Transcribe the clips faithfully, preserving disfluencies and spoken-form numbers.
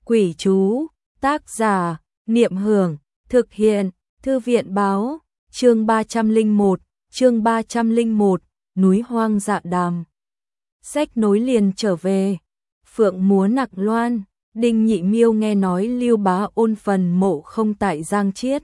Quỷ chú, tác giả, Niệm Hưởng, thực hiện, Thư viện báo, chương ba trăm lẻ một, chương ba trăm lẻ một, núi hoang dạ đàm. Sách nối liền trở về, phượng múa nặc loan, Đinh Nhị Miêu nghe nói Lưu Bá Ôn phần mộ không tại Giang Chiết.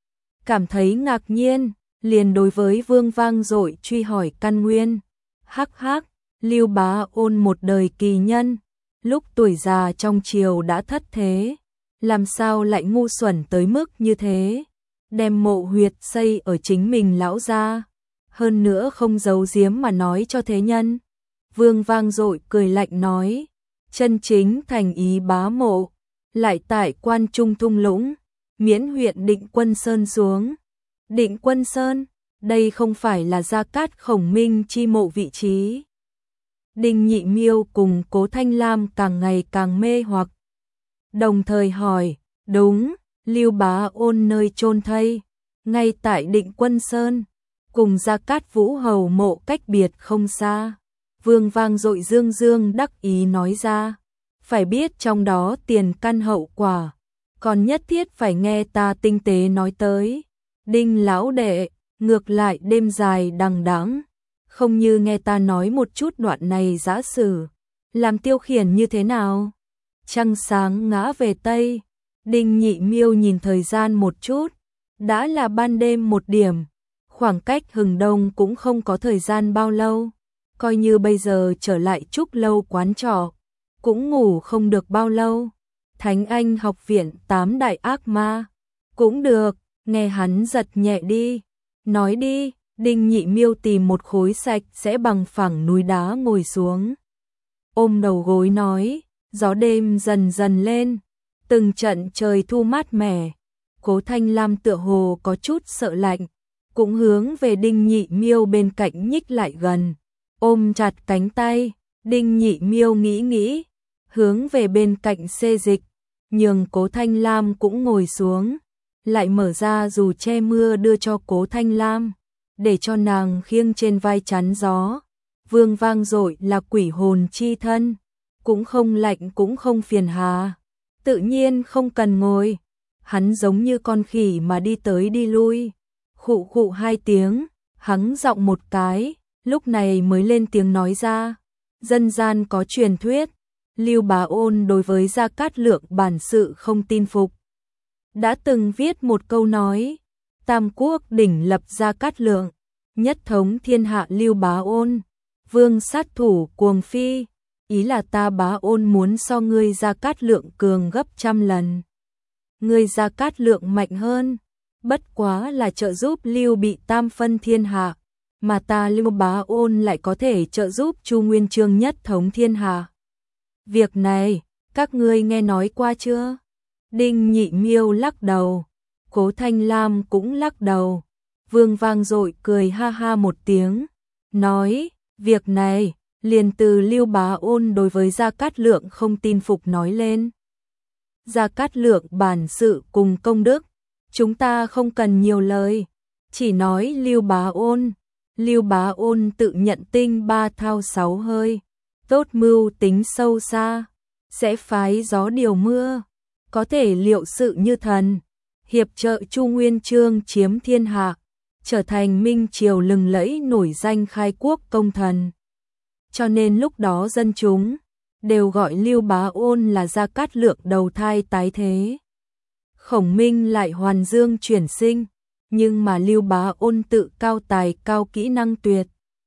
Cảm thấy ngạc nhiên, liền đối với Vương vang dội truy hỏi căn nguyên. Hắc hắc, Lưu Bá Ôn một đời kỳ nhân, lúc tuổi già trong triều đã thất thế, làm sao lại ngu xuẩn tới mức như thế, đem mộ huyệt xây ở chính mình lão gia, hơn nữa không giấu giếm mà nói cho thế nhân. Vương vang dội cười lạnh nói, chân chính thành ý bá mộ, lại tại Quan Trung thung lũng, miễn huyện Định Quân Sơn xuống. Định Quân Sơn, đây không phải là Gia Cát Khổng Minh chi mộ vị trí. Đinh Nhị Miêu cùng Cố Thanh Lam càng ngày càng mê hoặc, đồng thời hỏi, đúng, Lưu Bá Ôn nơi chôn thây, ngay tại Định Quân Sơn, cùng Gia Cát Vũ Hầu mộ cách biệt không xa. Vương vang dội dương dương đắc ý nói ra, phải biết trong đó tiền căn hậu quả, còn nhất thiết phải nghe ta tinh tế nói tới. Đinh lão đệ, ngược lại đêm dài đằng đẵng, không như nghe ta nói một chút đoạn này giả sử, làm tiêu khiển như thế nào? Trăng sáng ngã về Tây, Đinh Nhị Miêu nhìn thời gian một chút, đã là ban đêm một điểm, khoảng cách hừng đông cũng không có thời gian bao lâu, coi như bây giờ trở lại Trúc Lâu quán trọ, cũng ngủ không được bao lâu. Thánh Anh học viện tám đại ác ma, cũng được, nghe hắn giật nhẹ đi, nói đi. Đinh Nhị Miêu tìm một khối sạch sẽ bằng phẳng núi đá ngồi xuống, ôm đầu gối nói, gió đêm dần dần lên, từng trận trời thu mát mẻ. Cố Thanh Lam tựa hồ có chút sợ lạnh, cũng hướng về Đinh Nhị Miêu bên cạnh nhích lại gần, ôm chặt cánh tay. Đinh Nhị Miêu nghĩ nghĩ, hướng về bên cạnh xê dịch, nhường Cố Thanh Lam cũng ngồi xuống, lại mở ra dù che mưa đưa cho Cố Thanh Lam, để cho nàng khiêng trên vai chắn gió. Vương vang dội là quỷ hồn chi thân, cũng không lạnh cũng không phiền hà, tự nhiên không cần ngồi, hắn giống như con khỉ mà đi tới đi lui. Khụ khụ hai tiếng, hắng giọng một cái, lúc này mới lên tiếng nói ra, dân gian có truyền thuyết, Lưu Bá Ôn đối với Gia Cát Lượng bản sự không tin phục, đã từng viết một câu nói, Tam quốc đỉnh lập Gia Cát Lượng, nhất thống thiên hạ Lưu Bá Ôn, vương sát thủ cuồng phi, ý là ta Bá Ôn muốn so ngươi Gia Cát Lượng cường gấp trăm lần. Ngươi Gia Cát Lượng mạnh hơn, bất quá là trợ giúp Lưu bị tam phân thiên hạ, mà ta Lưu Bá Ôn lại có thể trợ giúp Chu Nguyên Chương nhất thống thiên hạ. Việc này, các ngươi nghe nói qua chưa? Đinh Nhị Miêu lắc đầu, Cố Thanh Lam cũng lắc đầu. Vương vang dội cười ha ha một tiếng, nói, việc này, liền từ Lưu Bá Ôn đối với Gia Cát Lượng không tin phục nói lên. Gia Cát Lượng bản sự cùng công đức, chúng ta không cần nhiều lời, chỉ nói Lưu Bá Ôn. Lưu Bá Ôn tự nhận tinh ba thao sáu hơi, tốt mưu tính sâu xa, sẽ phái gió điều mưa, có thể liệu sự như thần, hiệp trợ Chu Nguyên Chương chiếm thiên hạ, trở thành minh triều lừng lẫy nổi danh khai quốc công thần. Cho nên lúc đó dân chúng đều gọi Lưu Bá Ôn là Gia Cát Lượng đầu thai tái thế. Khổng Minh lại hoàn dương chuyển sinh, nhưng mà Lưu Bá Ôn tự cao tài cao kỹ năng tuyệt,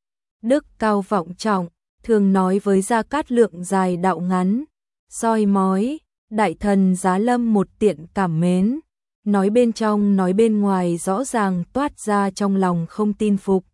đức cao vọng trọng, thường nói với Gia Cát Lượng dài đạo ngắn, soi mói, đại thần giá lâm một tiện cảm mến, nói bên trong nói bên ngoài rõ ràng toát ra trong lòng không tin phục.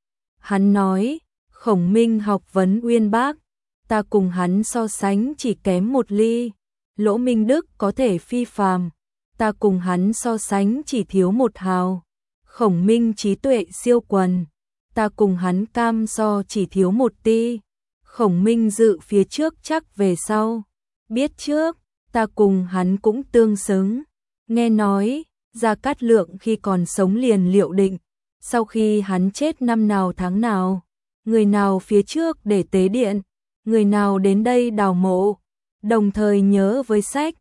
Hắn nói, Khổng Minh học vấn uyên bác, ta cùng hắn so sánh chỉ kém một ly, Lỗ Minh Đức có thể phi phàm, ta cùng hắn so sánh chỉ thiếu một hào, Khổng Minh trí tuệ siêu quần, ta cùng hắn cam so chỉ thiếu một ti, Khổng Minh dự phía trước chắc về sau, biết trước, ta cùng hắn cũng tương xứng. Nghe nói, Gia Cát Lượng khi còn sống liền liệu định, sau khi hắn chết năm nào tháng nào, người nào phía trước để tế điện, người nào đến đây đào mộ, đồng thời nhớ với sách,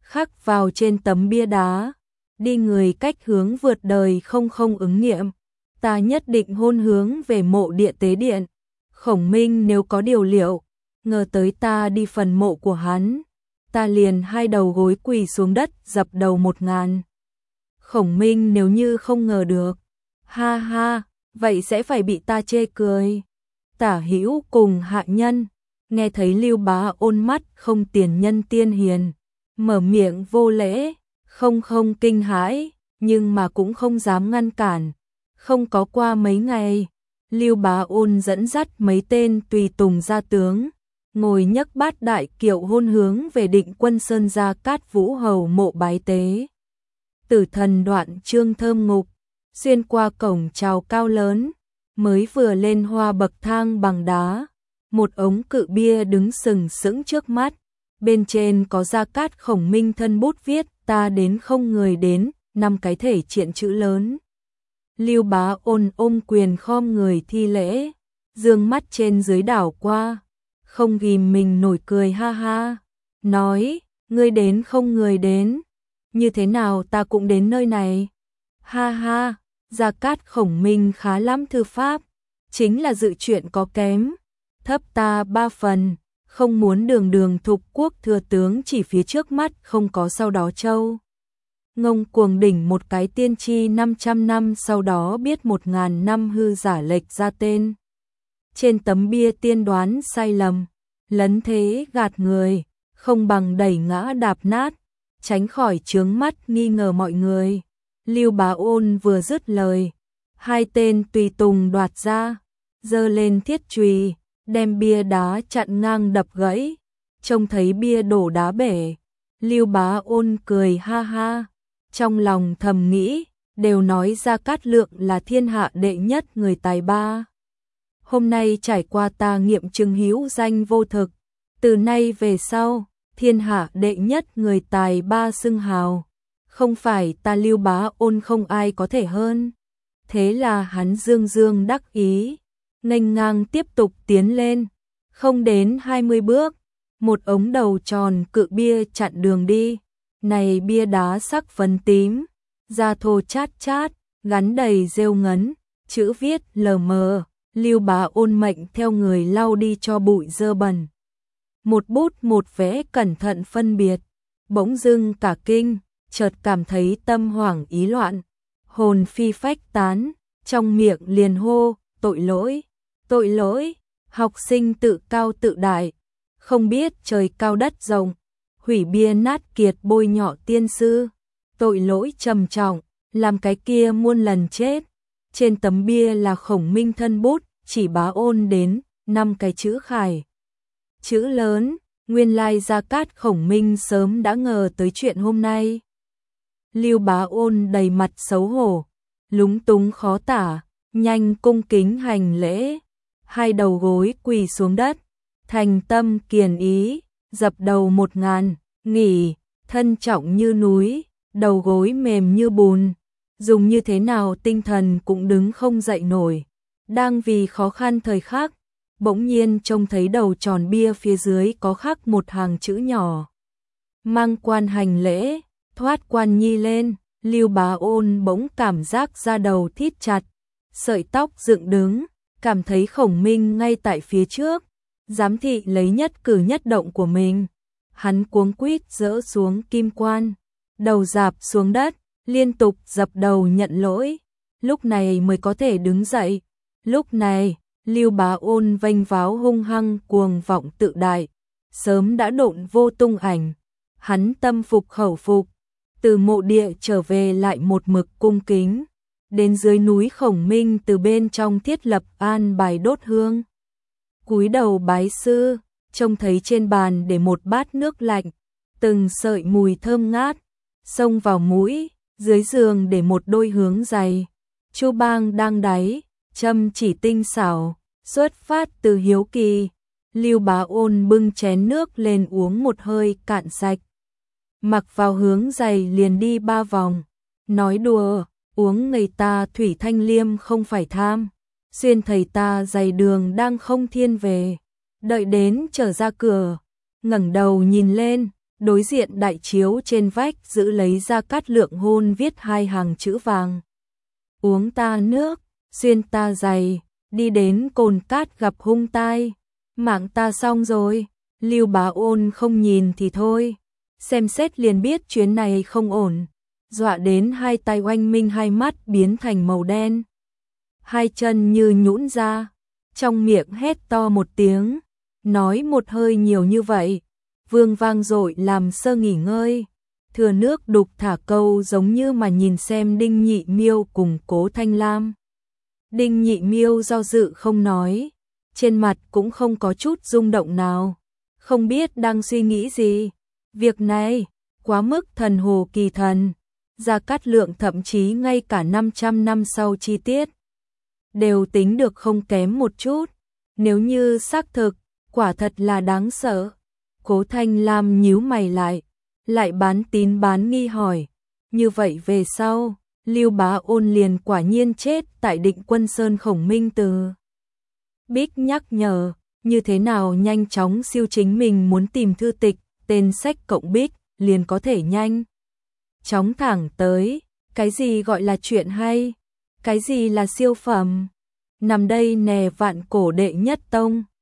khắc vào trên tấm bia đá. Đi người cách hướng vượt đời không không ứng nghiệm. Ta nhất định hôn hướng về mộ địa tế điện. Khổng Minh nếu có điều liệu, ngờ tới ta đi phần mộ của hắn, ta liền hai đầu gối quỳ xuống đất dập đầu một ngàn. Khổng Minh nếu như không ngờ được, ha ha, vậy sẽ phải bị ta chê cười. Tả Hữu cùng hạ nhân, nghe thấy Lưu Bá Ôn mắt không tiền nhân tiên hiền, mở miệng vô lễ, không không kinh hãi, nhưng mà cũng không dám ngăn cản. Không có qua mấy ngày, Lưu Bá Ôn dẫn dắt mấy tên tùy tùng gia tướng, ngồi nhấc bát đại kiệu hôn hướng về Định Quân Sơn Gia Cát Vũ hầu mộ bái tế. Tử thần Đoạn Trương thơm ngục, xuyên qua cổng chào cao lớn, mới vừa lên hoa bậc thang bằng đá, một ống cự bia đứng sừng sững trước mắt, bên trên có Gia Cát Khổng Minh thân bút viết ta đến không người đến, năm cái thể triện chữ lớn. Lưu Bá Ôn ôm quyền khom người thi lễ, dương mắt trên dưới đảo qua, không ghìm mình nổi cười ha ha, nói, ngươi đến không người đến, như thế nào ta cũng đến nơi này. Ha ha, Gia Cát Khổng Minh khá lắm thư pháp, chính là dự chuyện có kém, thấp ta ba phần, không muốn đường đường thục quốc thừa tướng chỉ phía trước mắt không có sau đó châu. Ngông cuồng đỉnh một cái tiên tri năm trăm năm sau đó biết một ngàn năm hư giả lệch ra tên. Trên tấm bia tiên đoán sai lầm, lấn thế gạt người, không bằng đẩy ngã đạp nát, tránh khỏi chướng mắt nghi ngờ mọi người. Lưu Bá Ôn vừa dứt lời, hai tên tùy tùng đoạt ra, giơ lên thiết chùy, đem bia đá chặn ngang đập gãy, trông thấy bia đổ đá bể. Lưu Bá Ôn cười ha ha, trong lòng thầm nghĩ, đều nói Gia Cát Lượng là thiên hạ đệ nhất người tài ba. Hôm nay trải qua ta nghiệm chứng hữu danh vô thực, từ nay về sau, thiên hạ đệ nhất người tài ba xưng hào, không phải ta Lưu Bá Ôn không ai có thể hơn. Thế là hắn dương dương đắc ý, nghênh ngang tiếp tục tiến lên, không đến hai mươi bước, một ống đầu tròn cự bia chặn đường đi. Này bia đá sắc phấn tím, da thô chát chát, gắn đầy rêu ngấn, chữ viết lờ mờ, Lưu Bá Ôn mệnh theo người lau đi cho bụi dơ bẩn. Một bút một vẽ cẩn thận phân biệt, bỗng dưng cả kinh, chợt cảm thấy tâm hoảng ý loạn, hồn phi phách tán, trong miệng liền hô, tội lỗi, tội lỗi, học sinh tự cao tự đại, không biết trời cao đất rộng, hủy bia nát kiệt bôi nhọ tiên sư, tội lỗi trầm trọng, làm cái kia muôn lần chết. Trên tấm bia là Khổng Minh thân bút, chỉ Bá Ôn đến, năm cái chữ khải. Chữ lớn, nguyên lai Gia Cát Khổng Minh sớm đã ngờ tới chuyện hôm nay. Lưu Bá Ôn đầy mặt xấu hổ, lúng túng khó tả, nhanh cung kính hành lễ, hai đầu gối quỳ xuống đất, thành tâm kiền ý, dập đầu một ngàn, nghỉ, thân trọng như núi, đầu gối mềm như bùn, dùng như thế nào tinh thần cũng đứng không dậy nổi. Đang vì khó khăn thời khắc, bỗng nhiên trông thấy đầu tròn bia phía dưới có khắc một hàng chữ nhỏ. Mang quan hành lễ, thoát quan nhi lên, Lưu Bá Ôn bỗng cảm giác da đầu thít chặt, sợi tóc dựng đứng, cảm thấy Khổng Minh ngay tại phía trước, giám thị lấy nhất cử nhất động của mình. Hắn cuống quýt dỡ xuống kim quan, đầu dạp xuống đất, liên tục dập đầu nhận lỗi, lúc này mới có thể đứng dậy. Lúc này, Lưu Bá Ôn vênh váo hung hăng cuồng vọng tự đại, sớm đã độn vô tung ảnh. Hắn tâm phục khẩu phục, từ mộ địa trở về lại một mực cung kính, đến dưới núi Khổng Minh từ bên trong thiết lập an bài đốt hương. Cúi đầu bái sư, trông thấy trên bàn để một bát nước lạnh, từng sợi mùi thơm ngát, xông vào mũi, dưới giường để một đôi hướng giày. Chu bang đang đáy, châm chỉ tinh xảo, xuất phát từ hiếu kỳ. Lưu Bá Ôn bưng chén nước lên uống một hơi cạn sạch. Mặc vào hướng giày liền đi ba vòng, nói đùa, uống người ta thủy thanh liêm không phải tham. Xuyên thầy ta giày đường đang không thiên về, đợi đến trở ra cửa, ngẩng đầu nhìn lên, Đối diện đại chiếu trên vách giữ lấy Gia Cát Lượng hôn viết hai hàng chữ vàng. Uống ta nước, xuyên ta giày, đi đến Cồn Cát gặp hung tai. Mạng ta xong rồi, Lưu Bá Ôn không nhìn thì thôi. Xem xét liền biết chuyến này không ổn. Dọa đến hai tay oanh minh, hai mắt biến thành màu đen. Hai chân như nhũn ra, trong miệng hét to một tiếng, nói một hơi nhiều như vậy. Vương vang dội làm sơ nghỉ ngơi, thừa nước đục thả câu giống như mà nhìn xem Đinh Nhị Miêu cùng Cố Thanh Lam. Đinh Nhị Miêu do dự không nói, trên mặt cũng không có chút rung động nào, không biết đang suy nghĩ gì. Việc này quá mức thần hồ kỳ thần, Gia Cát Lượng thậm chí ngay cả năm trăm năm sau chi tiết đều tính được không kém một chút. Nếu như xác thực, quả thật là đáng sợ. Cố Thanh Lam nhíu mày lại, lại bán tín bán nghi hỏi, như vậy về sau, Lưu Bá Ôn liền quả nhiên chết tại Định Quân Sơn Khổng Minh Từ. Bích nhắc nhở, như thế nào nhanh chóng siêu chính mình muốn tìm thư tịch, tên sách cộng Bích, liền có thể nhanh chóng thẳng tới, cái gì gọi là chuyện hay, cái gì là siêu phẩm. Nằm đây nè vạn cổ đệ nhất tông.